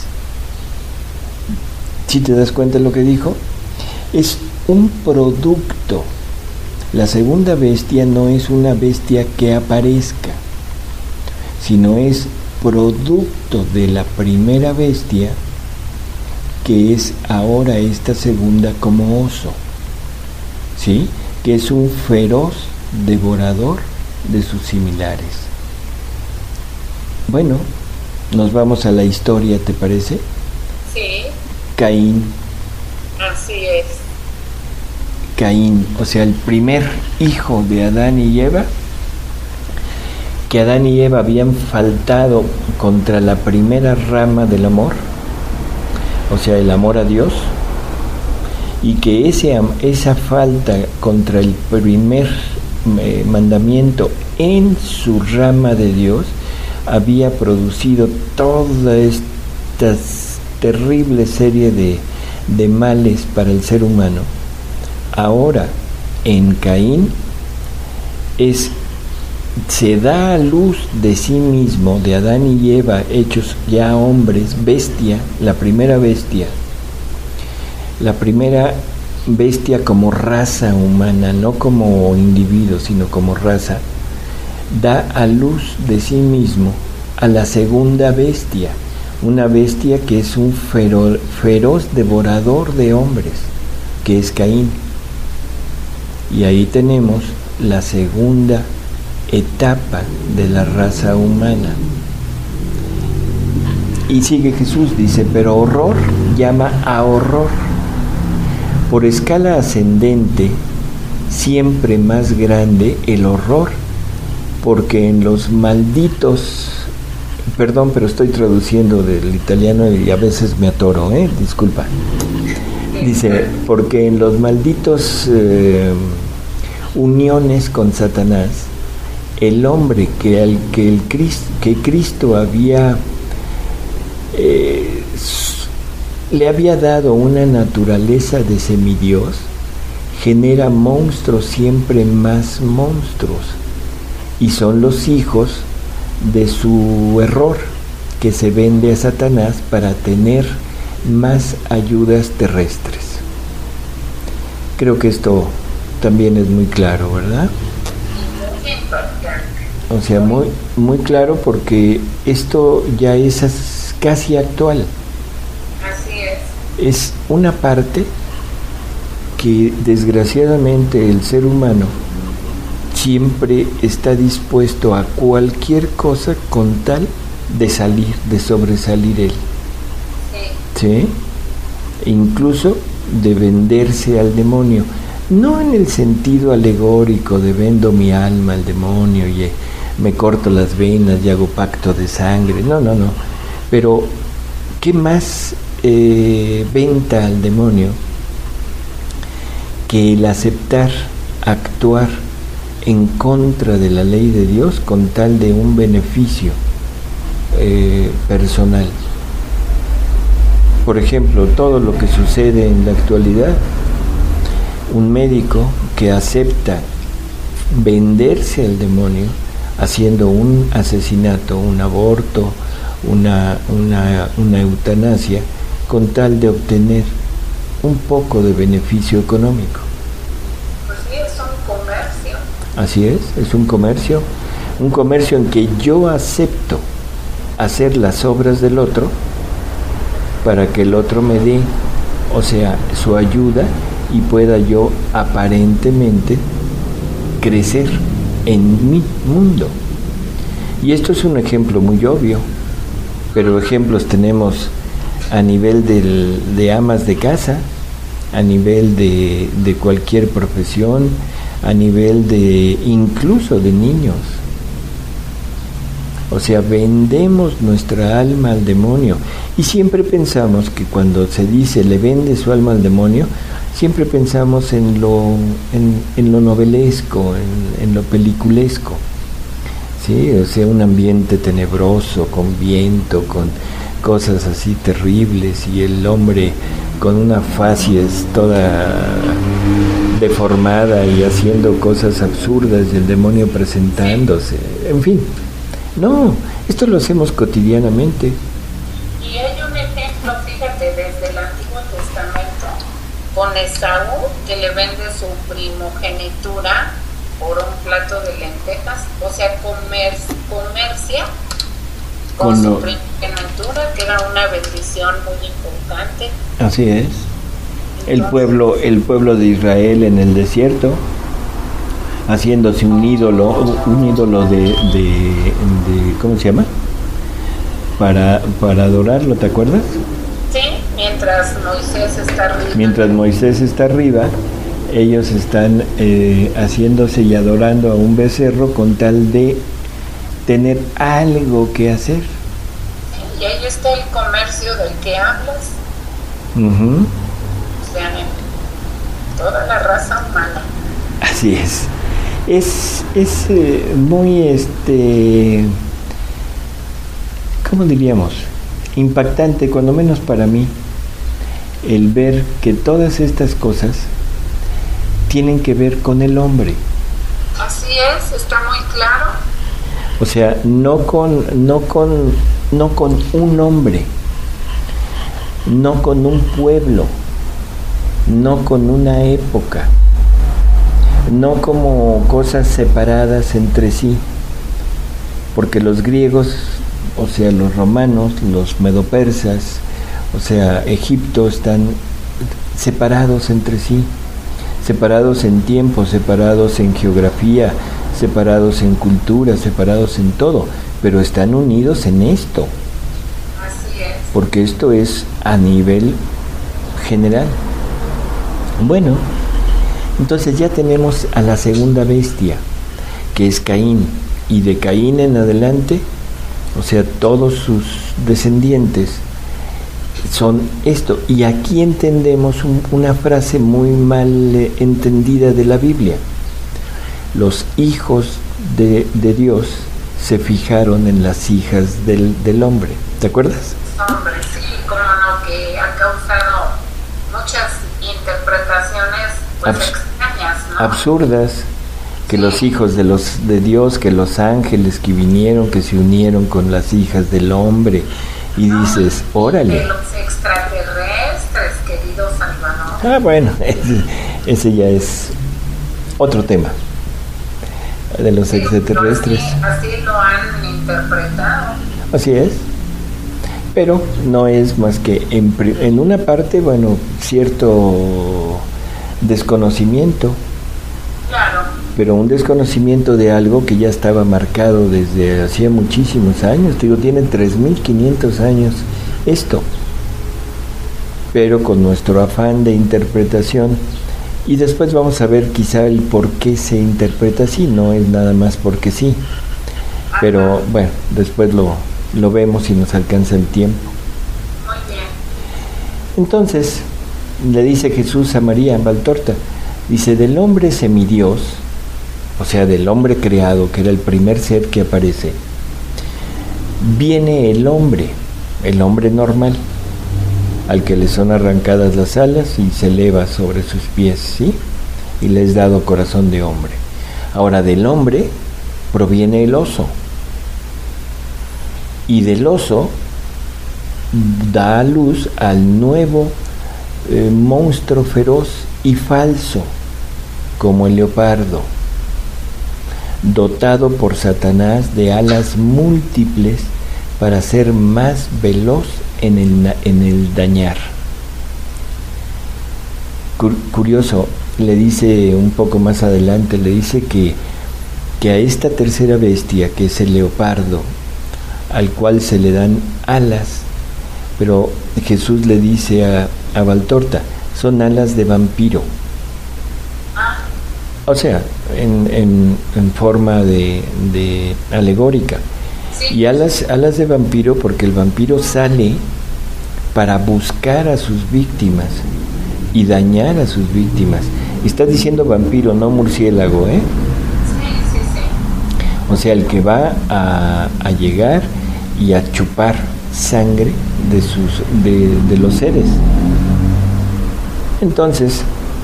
¿Sí te das cuenta de lo que dijo? Es un producto. La segunda bestia no es una bestia que aparezca, sino es producto de la primera bestia, que es ahora esta segunda como oso, ¿sí? Que es un feroz devorador de sus similares. Bueno, nos vamos a la historia, ¿te parece? Sí. Caín. Así es. Caín, o sea, el primer hijo de Adán y Eva, que Adán y Eva habían faltado contra la primera rama del amor, o sea, el amor a Dios, y que ese, esa falta contra el primer eh, mandamiento en su rama de Dios había producido toda esta terrible serie de, de males para el ser humano. Ahora, en Caín, es, se da a luz de sí mismo, de Adán y Eva, hechos ya hombres, bestia, la primera bestia, la primera bestia como raza humana, no como individuo, sino como raza, da a luz de sí mismo a la segunda bestia, una bestia que es un fero, feroz devorador de hombres, que es Caín. Y ahí tenemos la segunda etapa de la raza humana. Y sigue Jesús, dice: pero horror llama a horror. Por escala ascendente, siempre más grande el horror, porque en los malditos, perdón, pero estoy traduciendo del italiano y a veces me atoro, ¿eh? Disculpa. Dice, porque en los malditos eh, uniones con Satanás, el hombre que, al, que, el Cristo, que Cristo había eh, le había dado una naturaleza de semidios, genera monstruos, siempre más monstruos, y son los hijos de su error, que se vende a Satanás para tener más ayudas terrestres. Creo que esto también es muy claro, ¿verdad? O sea, muy, muy claro, porque esto ya es casi actual. Así es. Es una parte que desgraciadamente el ser humano siempre está dispuesto a cualquier cosa con tal de salir, de sobresalir él. ¿Sí? Incluso de venderse al demonio, no en el sentido alegórico de vendo mi alma al demonio y eh, me corto las venas y hago pacto de sangre, no, no, no, pero ¿qué más eh, venta al demonio que el aceptar actuar en contra de la ley de Dios con tal de un beneficio eh, personal? por ejemplo, todo lo que sucede en la actualidad, un médico que acepta venderse al demonio haciendo un asesinato, un aborto, una, una, una eutanasia, con tal de obtener un poco de beneficio económico. Pues sí, es un comercio. Así es, es un comercio, un comercio en que yo acepto hacer las obras del otro para que el otro me dé, o sea, su ayuda, y pueda yo aparentemente crecer en mi mundo. Y esto es un ejemplo muy obvio, pero ejemplos tenemos a nivel del, de amas de casa, a nivel de, de cualquier profesión, a nivel de incluso de niños. O sea, vendemos nuestra alma al demonio. Y siempre pensamos que cuando se dice le vende su alma al demonio, siempre pensamos en lo, en, en lo novelesco, en, en lo peliculesco. ¿Sí? O sea, un ambiente tenebroso, con viento, con cosas así terribles, y el hombre con una facies toda deformada y haciendo cosas absurdas, y el demonio presentándose, en fin. No, esto lo hacemos cotidianamente. Y hay un ejemplo, fíjate, desde el Antiguo Testamento, con Esaú, que le vende su primogenitura por un plato de lentejas, o sea, comer, comercia con, con su lo... primogenitura, que era una bendición muy importante. Así es. Entonces, el pueblo, el pueblo de Israel en el desierto, haciéndose un ídolo, un ídolo de, de, de ¿cómo se llama? Para, para adorarlo, ¿te acuerdas? Sí, mientras Moisés está arriba. Mientras Moisés está arriba, ellos están eh, haciéndose y adorando a un becerro con tal de tener algo que hacer. Sí, y ahí está el comercio del que hablas. Uh-huh. O sea, toda la raza humana. Así es. Es, es eh, muy, este, ¿cómo diríamos? Impactante, cuando menos para mí, el ver que todas estas cosas tienen que ver con el hombre. Así es, está muy claro. O sea, no con, no con, no con un hombre, no con un pueblo, no con una época, no como cosas separadas entre sí, porque los griegos, o sea, los romanos, los medopersas, o sea, Egipto, están separados entre sí, separados en tiempo, separados en geografía, separados en cultura, separados en todo, pero están unidos en esto. Así es. Porque esto es a nivel general. Bueno, entonces ya tenemos a la segunda bestia, que es Caín, y de Caín en adelante, o sea, todos sus descendientes son esto. Y aquí entendemos un, una frase muy mal eh, entendida de la Biblia. Los hijos de, de Dios se fijaron en las hijas del, del hombre. ¿Te acuerdas? Hombre, sí, como no, que ha causado muchas interpretaciones pues, Abs- extrañas, ¿no? absurdas, que sí. Los hijos de los de Dios, que los ángeles que vinieron, que se unieron con las hijas del hombre, y no, dices, órale. De los extraterrestres, querido Salvador. Ah, bueno, ese, ese ya es otro tema, de los sí, extraterrestres. Así, así lo han interpretado. Así es. Pero no es más que en, en una parte, bueno, cierto desconocimiento. Claro. Pero un desconocimiento de algo que ya estaba marcado desde hacía muchísimos años. Te digo, tiene tres mil quinientos años esto. Pero con nuestro afán de interpretación. Y después vamos a ver quizá el por qué se interpreta así. No es nada más porque sí. Pero bueno, después lo... lo vemos y nos alcanza el tiempo. Muy bien. Entonces, le dice Jesús a María Valtorta, dice, del hombre semidios, o sea, del hombre creado, que era el primer ser que aparece, viene el hombre, el hombre normal. al que le son arrancadas las alas y se eleva sobre sus pies, ¿sí? Y le es dado corazón de hombre. Ahora, del hombre proviene el oso, y del oso da a luz al nuevo eh, monstruo feroz y falso, como el leopardo, dotado por Satanás de alas múltiples para ser más veloz en el, en el dañar. Curioso, le dice un poco más adelante, le dice que, que a esta tercera bestia, que es el leopardo, al cual se le dan alas, pero Jesús le dice a, a Valtorta, son alas de vampiro. O sea, en, en, en forma de, de alegórica. Sí. Y alas, alas de vampiro, porque el vampiro sale para buscar a sus víctimas y dañar a sus víctimas. Está diciendo vampiro, no murciélago, ¿eh? Sí, sí, sí. O sea, el que va a, a llegar y a chupar sangre de, sus, de, de los seres. Entonces,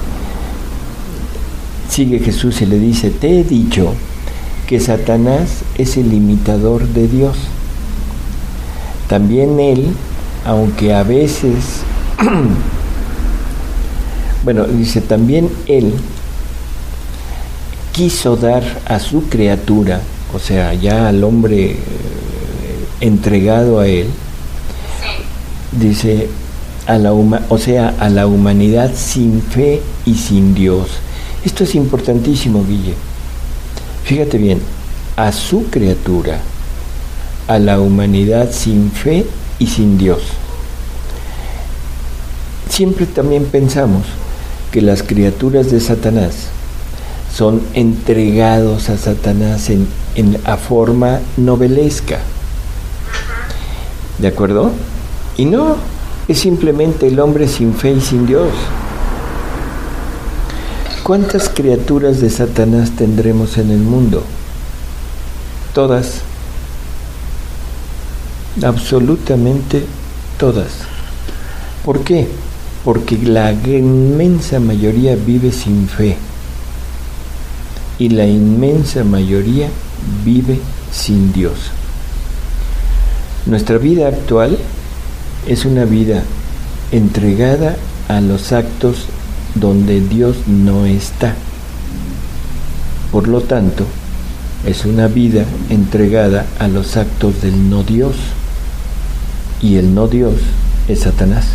sigue Jesús y le dice, te he dicho que Satanás es el imitador de Dios. También él, aunque a veces, bueno, dice, también él quiso dar a su criatura, o sea, ya al hombre eh, entregado a él, dice, a la huma, o sea, a la humanidad sin fe y sin Dios. Esto es importantísimo, Guille. Fíjate bien, a su criatura, a la humanidad sin fe y sin Dios. Siempre también pensamos que las criaturas de Satanás son entregados a Satanás en, en a forma novelesca. ¿De acuerdo? Y no, es simplemente el hombre sin fe y sin Dios. ¿Cuántas criaturas de Satanás tendremos en el mundo? Todas. Absolutamente todas. ¿Por qué? Porque la inmensa mayoría vive sin fe. Y la inmensa mayoría vive sin Dios. Nuestra vida actual es una vida entregada a los actos donde Dios no está. Por lo tanto, es una vida entregada a los actos del no Dios. Y el no Dios es Satanás.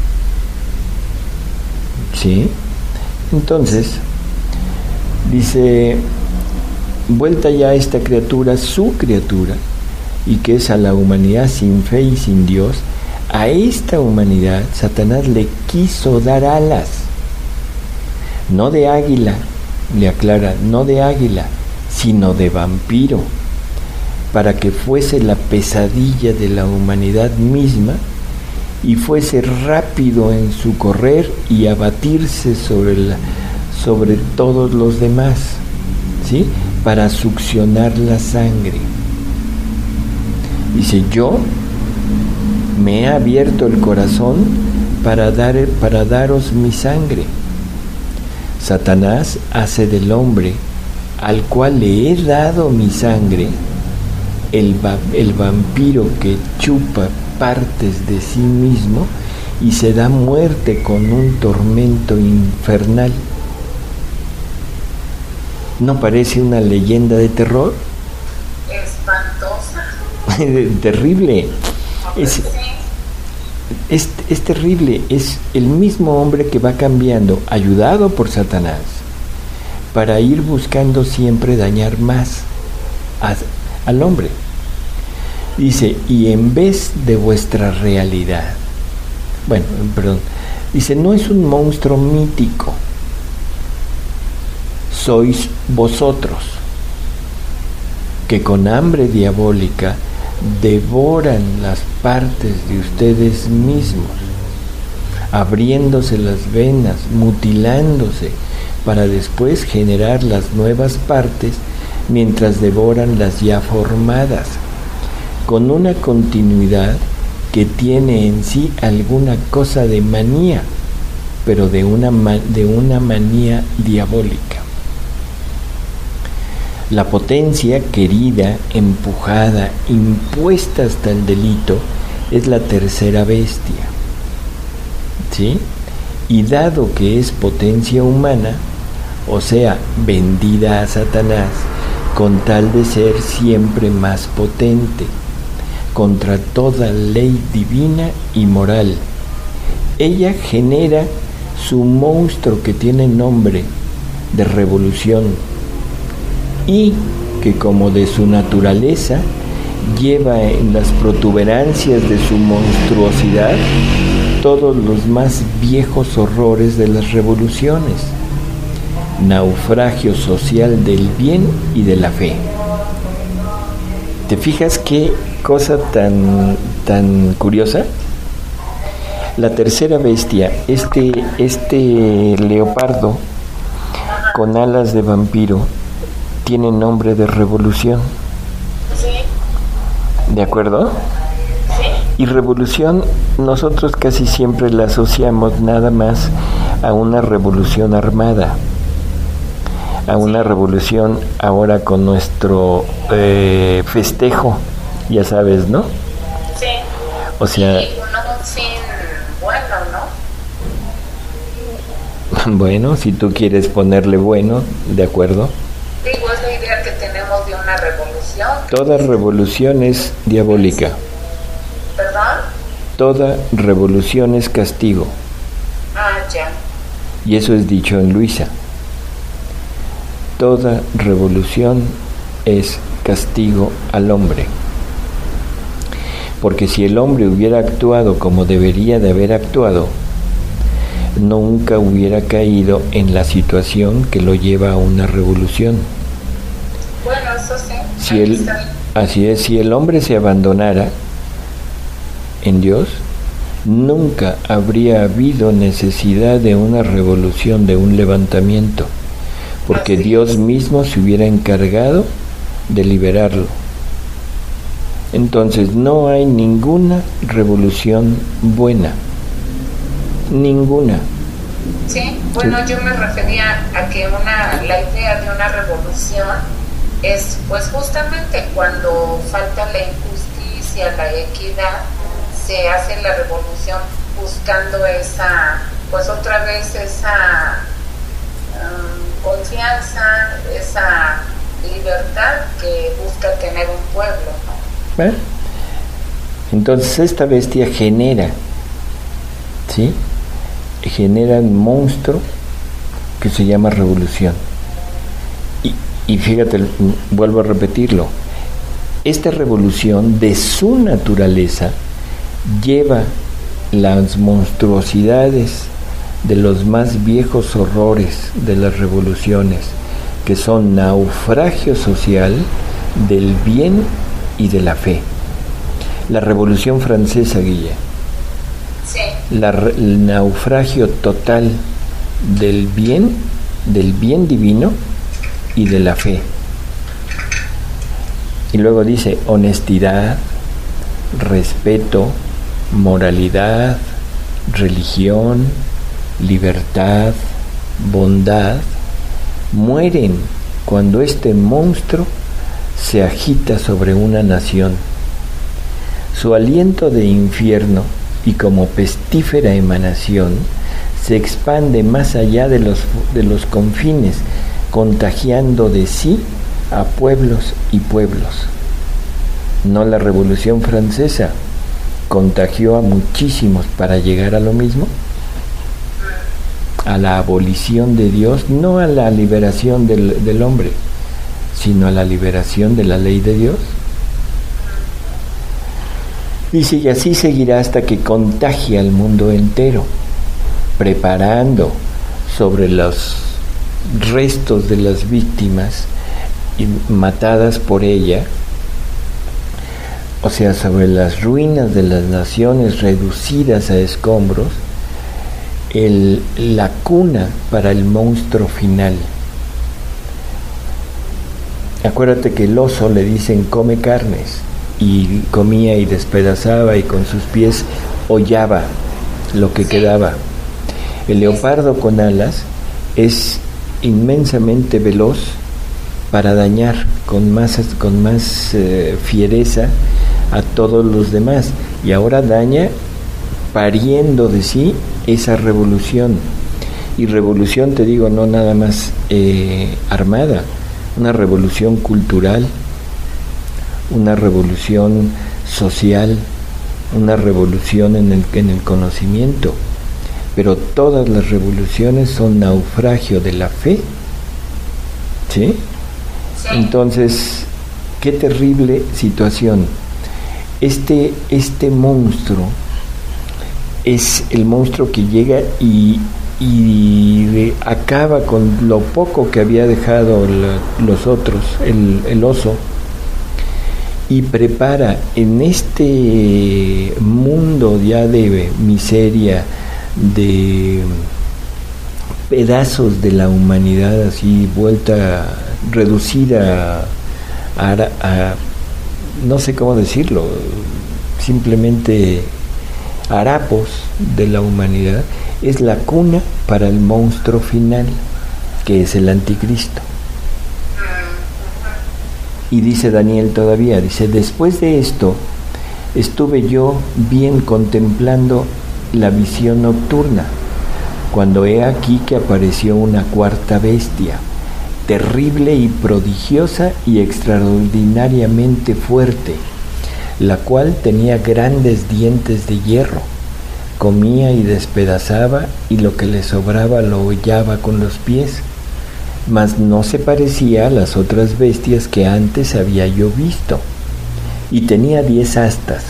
¿Sí? Entonces, dice, vuelta ya esta criatura, su criatura, y que es a la humanidad sin fe y sin Dios, a esta humanidad Satanás le quiso dar alas, no de águila, le aclara, no de águila, sino de vampiro, para que fuese la pesadilla de la humanidad misma y fuese rápido en su correr y abatirse sobre, la, sobre todos los demás, ¿sí? Para succionar la sangre. Dice, yo me he abierto el corazón para, dar, para daros mi sangre. Satanás hace del hombre, al cual le he dado mi sangre, el, va, el vampiro que chupa partes de sí mismo y se da muerte con un tormento infernal. ¿No parece una leyenda de terror? Espantosa. Terrible. Es, es, es terrible. Es el mismo hombre que va cambiando, ayudado por Satanás, para ir buscando siempre dañar más a, al hombre. Dice, y en vez de vuestra realidad, bueno, perdón, dice, no es un monstruo mítico, sois vosotros, que con hambre diabólica devoran las partes de ustedes mismos, abriéndose las venas, mutilándose, para después generar las nuevas partes mientras devoran las ya formadas, con una continuidad que que tiene en sí alguna cosa de manía, pero de una, de una manía diabólica. La potencia querida, empujada, impuesta hasta el delito, es la tercera bestia, ¿sí? Y dado que es potencia humana, o sea, vendida a Satanás, con tal de ser siempre más potente, contra toda ley divina y moral, ella genera su monstruo que tiene nombre de revolución, y que como de su naturaleza lleva en las protuberancias de su monstruosidad todos los más viejos horrores de las revoluciones, naufragio social del bien y de la fe. ¿Te fijas qué cosa tan, tan curiosa? La tercera bestia, este, este leopardo con alas de vampiro, tiene nombre de revolución. Sí. ¿De acuerdo? Sí. Y revolución nosotros casi siempre la asociamos nada más a una revolución armada, a una revolución ahora con nuestro eh, festejo, ya sabes, ¿no? Sí. O sea... Y un fin bueno, ¿no? Bueno, si tú quieres ponerle bueno, de acuerdo. Digo, es la idea que tenemos de una revolución. Toda revolución es diabólica. ¿Perdón? Toda revolución es castigo. Ah, ya. Y eso es dicho en Luisa. Toda revolución es castigo al hombre. Porque si el hombre hubiera actuado como debería de haber actuado, nunca hubiera caído en la situación que lo lleva a una revolución. Bueno, eso sí. Si el, así es, si el hombre se abandonara en Dios, nunca habría habido necesidad de una revolución, de un levantamiento, porque así Dios es. mismo se hubiera encargado de liberarlo. Entonces no hay ninguna revolución buena. Ninguna. Sí, bueno, yo me refería a que una, la idea de una revolución es pues justamente cuando falta la injusticia, la equidad, se hace la revolución buscando esa, pues otra vez esa um, confianza, esa libertad que busca tener un pueblo, ¿no? ¿Eh? Entonces esta bestia genera, ¿sí? genera un monstruo que se llama revolución. Y, y fíjate, vuelvo a repetirlo, esta revolución de su naturaleza lleva las monstruosidades de los más viejos horrores de las revoluciones, que son naufragio social del bien y de la fe. La Revolución Francesa, Guilla, sí. La, el naufragio total del bien, del bien divino y de la fe. Y luego dice honestidad, respeto, moralidad, religión, libertad, bondad, mueren cuando este monstruo se agita sobre una nación. Su aliento de infierno y como pestífera emanación se expande más allá de los, de los confines, contagiando de sí a pueblos y pueblos. No la Revolución Francesa contagió a muchísimos para llegar a lo mismo, a la abolición de Dios, no a la liberación del, del hombre, sino a la liberación de la ley de Dios. Dice, y así seguirá hasta que contagie al mundo entero, preparando sobre los restos de las víctimas matadas por ella, o sea, sobre las ruinas de las naciones reducidas a escombros, el, la cuna para el monstruo final. Acuérdate que el oso le dicen come carnes, y comía y despedazaba y con sus pies hollaba lo que quedaba. El leopardo con alas es inmensamente veloz para dañar con más, con más eh, fiereza a todos los demás, y ahora daña pariendo de sí esa revolución. Y revolución, te digo, no nada más eh, armada, una revolución cultural, una revolución social, una revolución en el, en el conocimiento. Pero todas las revoluciones son naufragio de la fe, ¿sí? Sí. Entonces, qué terrible situación. Este, este monstruo es el monstruo que llega y, y acaba con lo poco que había dejado la, los otros, el, el oso, y prepara en este mundo ya de miseria, de pedazos de la humanidad así vuelta, reducida a, a, a no sé cómo decirlo, simplemente harapos de la humanidad, es la cuna para el monstruo final, que es el anticristo. Y dice Daniel todavía, dice, después de esto estuve yo bien contemplando la visión nocturna, cuando he aquí que apareció una cuarta bestia, terrible y prodigiosa y extraordinariamente fuerte, la cual tenía grandes dientes de hierro, comía y despedazaba, y lo que le sobraba lo hollaba con los pies, mas no se parecía a las otras bestias que antes había yo visto, y tenía diez astas.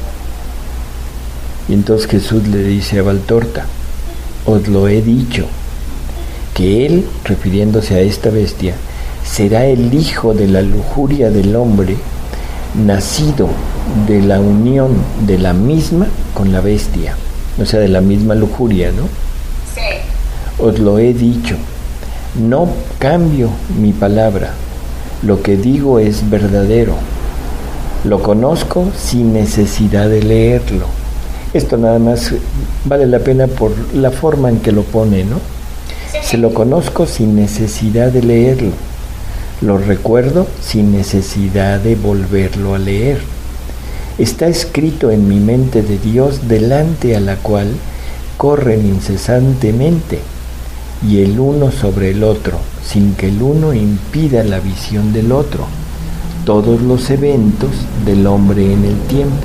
Y entonces Jesús le dice a Valtorta, os lo he dicho, que él, refiriéndose a esta bestia, será el hijo de la lujuria del hombre, nacido de la unión de la misma con la bestia, o sea, de la misma lujuria, ¿no? Sí. Os lo he dicho, no cambio mi palabra, lo que digo es verdadero, lo conozco sin necesidad de leerlo. Esto nada más vale la pena por la forma en que lo pone, ¿no? Se lo conozco sin necesidad de leerlo, lo recuerdo sin necesidad de volverlo a leer. Está escrito en mi mente de Dios, delante a la cual corren incesantemente, y el uno sobre el otro, sin que el uno impida la visión del otro, todos los eventos del hombre en el tiempo.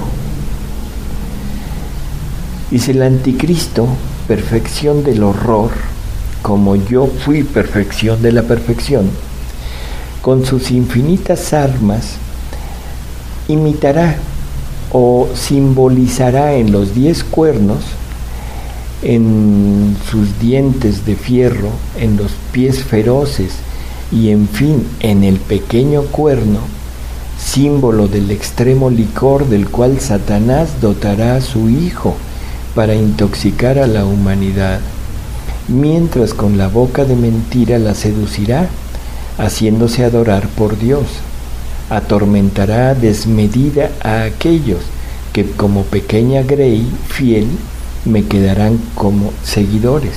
Dice el anticristo, perfección del horror, como yo fui perfección de la perfección, con sus infinitas armas, imitará o simbolizará en los diez cuernos, en sus dientes de fierro, en los pies feroces y en fin en el pequeño cuerno, símbolo del extremo licor del cual Satanás dotará a su hijo para intoxicar a la humanidad, mientras con la boca de mentira la seducirá, haciéndose adorar por Dios. Atormentará desmedida a aquellos que como pequeña grey fiel me quedarán como seguidores.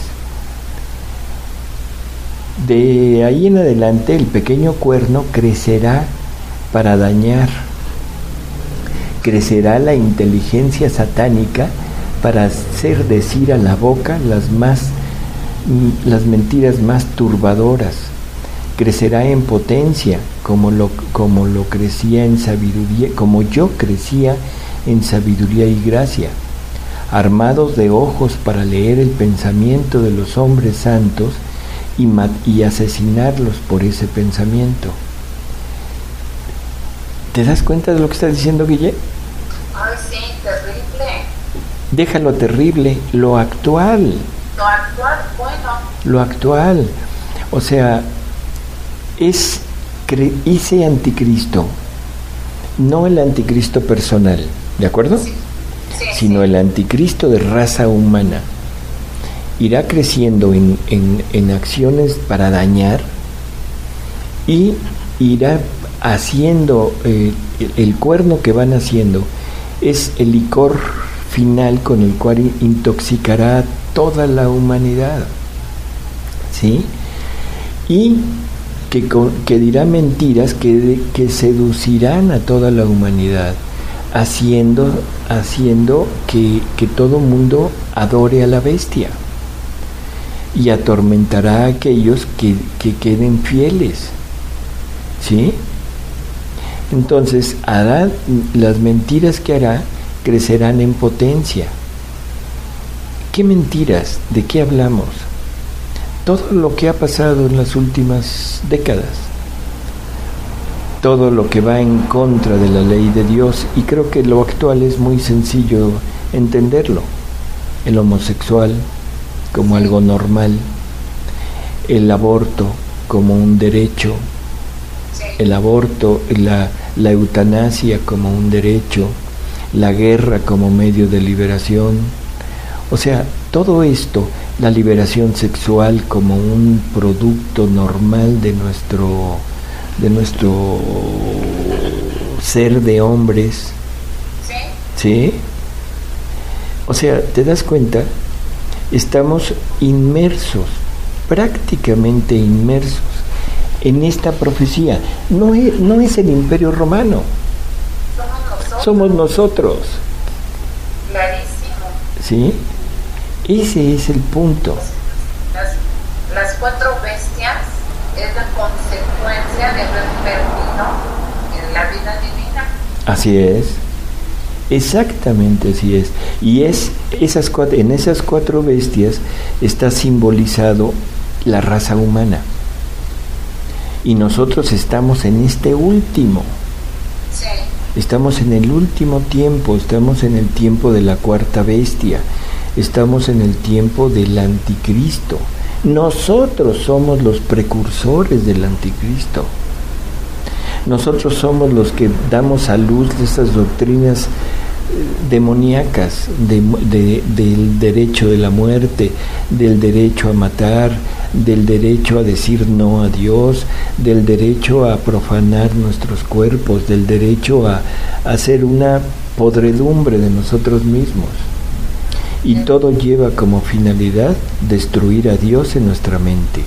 De ahí en adelante el pequeño cuerno crecerá para dañar, crecerá la inteligencia satánica para hacer decir a la boca las más las mentiras más turbadoras, crecerá en potencia como lo, como lo crecía en sabiduría, como yo crecía en sabiduría y gracia, armados de ojos para leer el pensamiento de los hombres santos y, mat- y asesinarlos por ese pensamiento. ¿Te das cuenta de lo que está diciendo Guille? Ay, sí, terrible. Déjalo terrible, lo actual. Lo actual, bueno. Lo actual. O sea, es cre- ese anticristo, no el anticristo personal, ¿de acuerdo? Sí. Sí, sino sí. El anticristo de raza humana. Irá creciendo en, en, en acciones para dañar y irá haciendo, eh, el, el cuerno que van haciendo es el licor final con el cual intoxicará a toda la humanidad, ¿sí? Y que, que dirá mentiras que, que seducirán a toda la humanidad, haciendo, haciendo que, que todo mundo adore a la bestia, y atormentará a aquellos que, que queden fieles, ¿sí? Entonces hará, las mentiras que hará crecerán en potencia. ¿Qué mentiras? ¿De qué hablamos? Todo lo que ha pasado en las últimas décadas, todo lo que va en contra de la ley de Dios, y creo que lo actual es muy sencillo entenderlo. El homosexual como algo normal, el aborto como un derecho, el aborto, la, la eutanasia como un derecho, la guerra como medio de liberación, o sea, todo esto, la liberación sexual como un producto normal de nuestro, de nuestro ser de hombres, ¿sí? O sea, ¿te das cuenta? Estamos inmersos, prácticamente inmersos en esta profecía. No es, no es el Imperio Romano, somos nosotros. Somos nosotros. Clarísimo. ¿Sí? Ese es el punto. Las, las cuatro bestias es la consecuencia de haber perdido en la vida divina. Así es. Exactamente así es. Y es esas cuatro, en esas cuatro bestias está simbolizado la raza humana. Y nosotros estamos en este último. Sí. Estamos en el último tiempo, estamos en el tiempo de la cuarta bestia, estamos en el tiempo del anticristo. Nosotros somos los precursores del anticristo. Nosotros somos los que damos a luz de estas doctrinas demoníacas de, de, del derecho de la muerte, del derecho a matar, del derecho a decir no a Dios, del derecho a profanar nuestros cuerpos, del derecho a, a hacer una podredumbre de nosotros mismos. Y todo lleva como finalidad destruir a Dios en nuestra mente.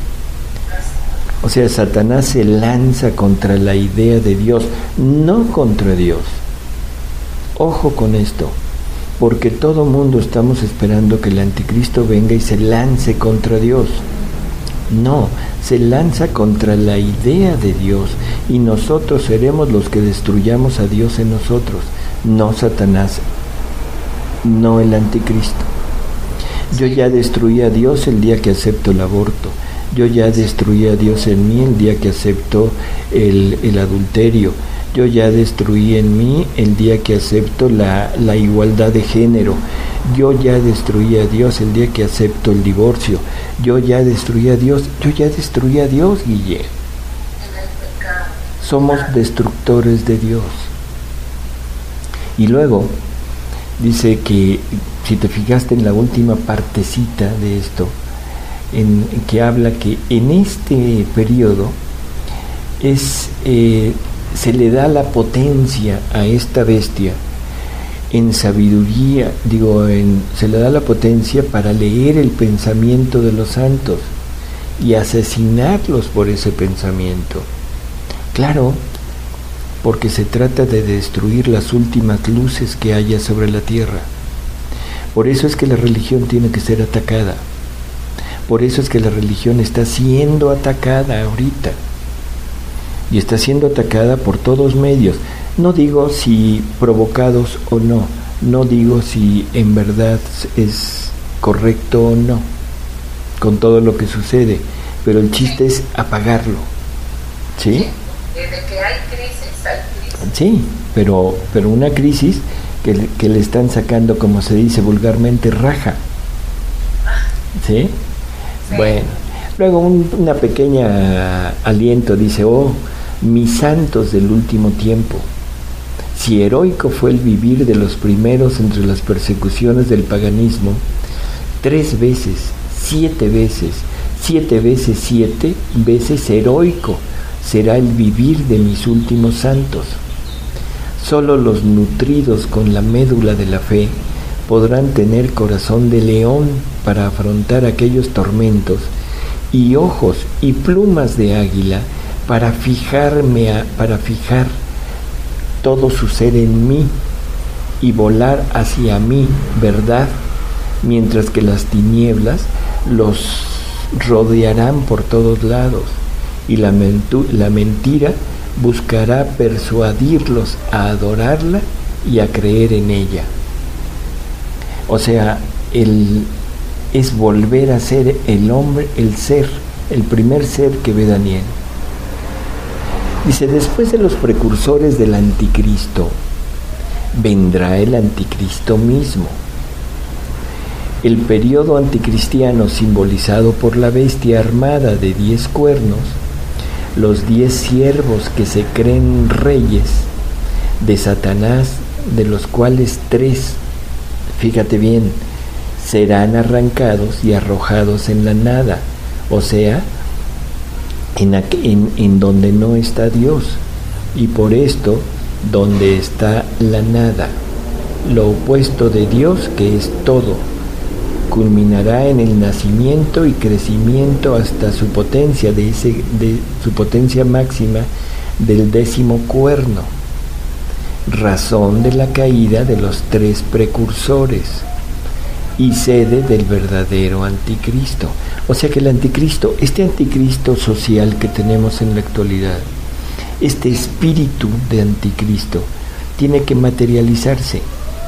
O sea, Satanás se lanza contra la idea de Dios, no contra Dios. Ojo con esto, porque todo mundo estamos esperando que el anticristo venga y se lance contra Dios. No, se lanza contra la idea de Dios, y nosotros seremos los que destruyamos a Dios en nosotros, no Satanás, no el anticristo. Yo ya destruí a Dios el día que acepto el aborto. Yo ya destruí a Dios en mí el día que acepto el, el adulterio. Yo ya destruí en mí el día que acepto la, la igualdad de género. Yo ya destruí a Dios el día que acepto el divorcio. Yo ya destruí a Dios. Yo ya destruí a Dios, Guille. Somos destructores de Dios. Y luego dice que, si te fijaste en la última partecita de esto, en que habla que en este periodo es eh, se le da la potencia a esta bestia en sabiduría, digo, en, se le da la potencia para leer el pensamiento de los santos y asesinarlos por ese pensamiento. Claro, porque se trata de destruir las últimas luces que haya sobre la tierra. Por eso es que la religión tiene que ser atacada. Por eso es que la religión está siendo atacada ahorita. Y está siendo atacada por todos medios. No digo si provocados o no. No digo si en verdad es correcto o no, con todo lo que sucede. Pero el chiste es apagarlo. ¿Sí? Desde que hay crisis, hay crisis. Sí, pero, pero una crisis que, que le están sacando, como se dice vulgarmente, raja. ¿Sí? Sí. Bueno, luego un, una pequeña aliento dice: oh, mis santos del último tiempo, si heroico fue el vivir de los primeros entre las persecuciones del paganismo, tres veces, siete veces, siete veces siete veces heroico, será el vivir de mis últimos santos. Solo los nutridos con la médula de la fe podrán tener corazón de león para afrontar aquellos tormentos, y ojos y plumas de águila para fijarme a, para fijar todo su ser en mí y volar hacia mí, ¿verdad? Mientras que las tinieblas los rodearán por todos lados, y la, mentu- la mentira buscará persuadirlos a adorarla y a creer en ella. O sea, el, es volver a ser el hombre, el ser, el primer ser que ve Daniel. Dice, después de los precursores del anticristo, vendrá el anticristo mismo. El periodo anticristiano, simbolizado por la bestia armada de diez cuernos, los diez siervos que se creen reyes de Satanás, de los cuales tres, fíjate bien, serán arrancados y arrojados en la nada, o sea, en, en, en donde no está Dios, y por esto, donde está la nada, lo opuesto de Dios, que es todo, culminará en el nacimiento y crecimiento hasta su potencia, de, ese, de su potencia máxima del décimo cuerno, razón de la caída de los tres precursores y sede del verdadero anticristo. O sea que el anticristo, este anticristo social que tenemos en la actualidad, este espíritu de anticristo, tiene que materializarse,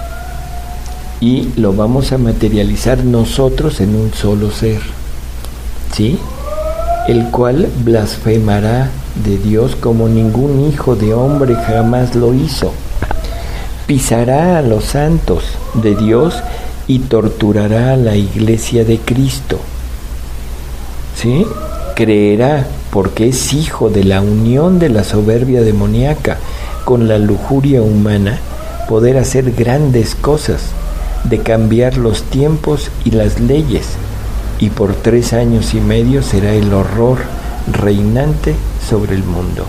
y lo vamos a materializar nosotros en un solo ser, ¿sí? El cual blasfemará de Dios como ningún hijo de hombre jamás lo hizo. Pisará a los santos de Dios y torturará a la iglesia de Cristo, ¿sí? Creerá, porque es hijo de la unión de la soberbia demoníaca con la lujuria humana, poder hacer grandes cosas, de cambiar los tiempos y las leyes, y por tres años y medio será el horror reinante sobre el mundo.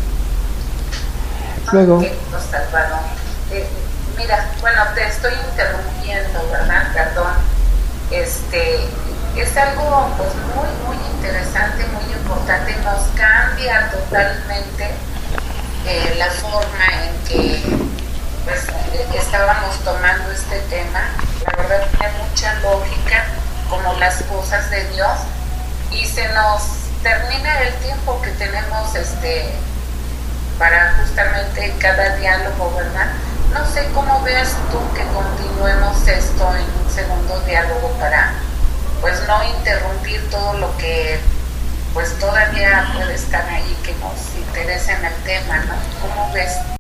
Luego, okay, Salvador. Eh, mira, bueno, te estoy interrumpiendo, ¿verdad? Perdón. Este, es algo pues muy, muy interesante, muy importante. Nos cambia totalmente eh, la forma en que pues estábamos tomando este tema. La verdad tiene mucha lógica, como las cosas de Dios, y se nos termina el tiempo que tenemos este para justamente cada diálogo, ¿verdad? No sé cómo veas tú que continuemos esto en un segundo diálogo para pues no interrumpir todo lo que pues todavía puede estar ahí que nos interesa en el tema, ¿no? ¿Cómo ves?